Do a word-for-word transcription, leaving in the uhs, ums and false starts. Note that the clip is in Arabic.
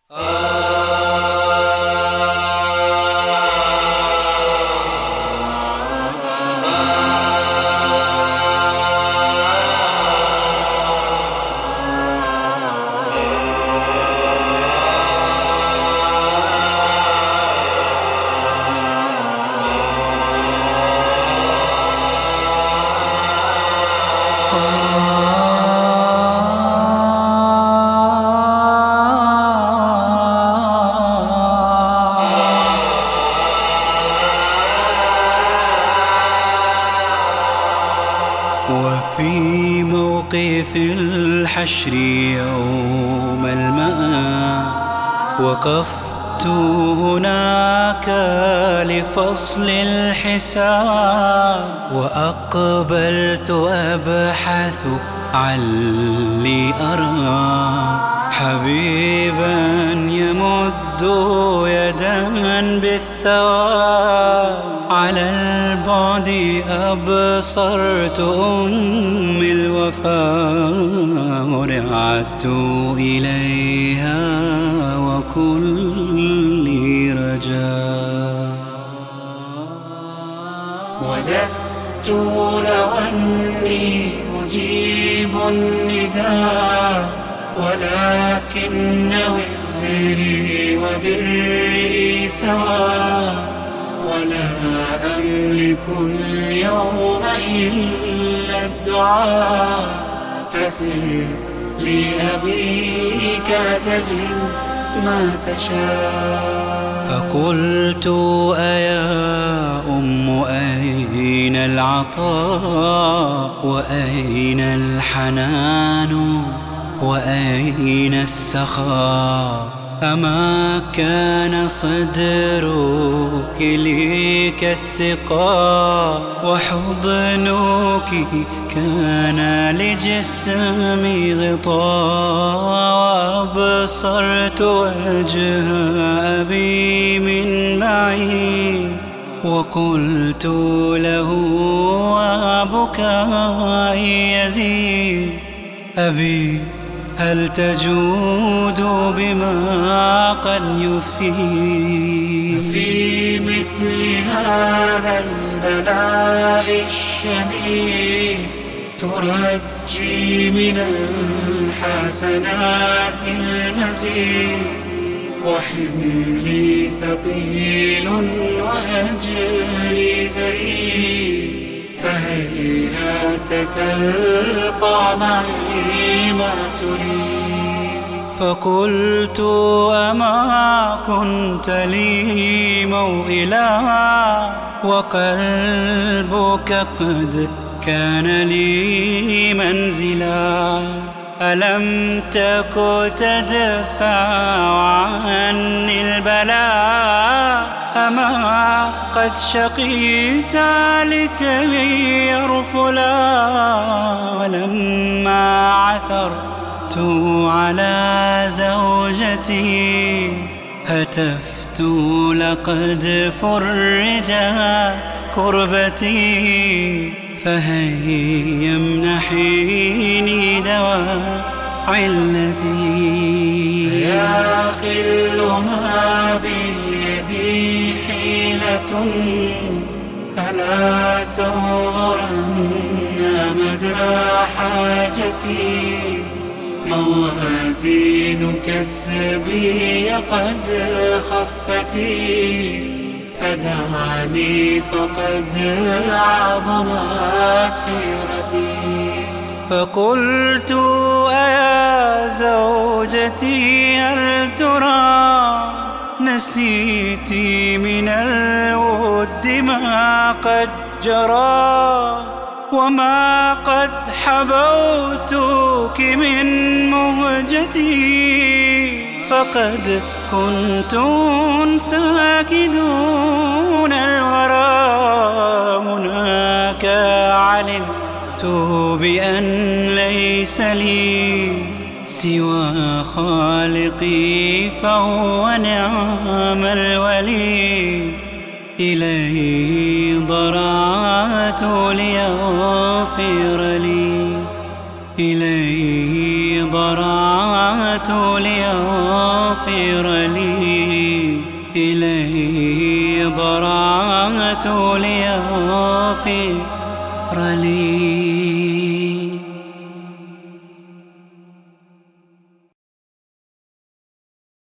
وفي موقف الحشر يوم المآب وقفت هناك لفصل الحساب، وأقبلت أبحث علي أرى حبيبا يمد يدا بالثواب. على البعد أبصرت أمي الوفاء، ورعدت إليها وكلي رجاء. وددت لو أني أجيب النداء، ولكن وزري وبري سواء، ولا أملك اليوم إلا الدعاء. فسر لأبيك تجد ما تشاء. فقلت أيا أم أين العطاء، وأين الحنان، وأين السخاء؟ أما كان صدرك لي كالسقاء، وحضنك كان لجسمي غطاء. وأبصرت وجه أبي من معي، وقلت له وبكائي يزيد: أبي هل تجود بما قد يفيد؟ في مثل هذا البلاء الشديد ترجي من الحسنات المزيد، وحملي ثقيل وأجري زهيد. فهيهات تلقى معي ما تريد. فقلت أما كنت لي موئلا، وقلبك قد كان لي منزلا. ألم تك تدفع عني البلاء، أما قد شقيت لكي يرفلا. ولما عثرت على زوجتي هتفت لقد فرجت كربتي. فهيا امنحيني دواء علتي. يا خل ما بيدي حيلة، ألا تنظرن مدى حاجتي. موازين كسبي قد خفتي، فدعني فقد عظمت حيرتي. فقلت أيا زوجتي هل ترى نسيتي من الود ما قد جرى، وما قد حبوتك من مهجتي. فقد كنتم ساكدون الورى، هناك علمت بأن ليس لي سوى خالقي، فهو نعم الولي. إليه ضرعت ليغفر لي، إليه ضرعت ليغفر ليغفر لي، إليه ضرعت ليغفر لي.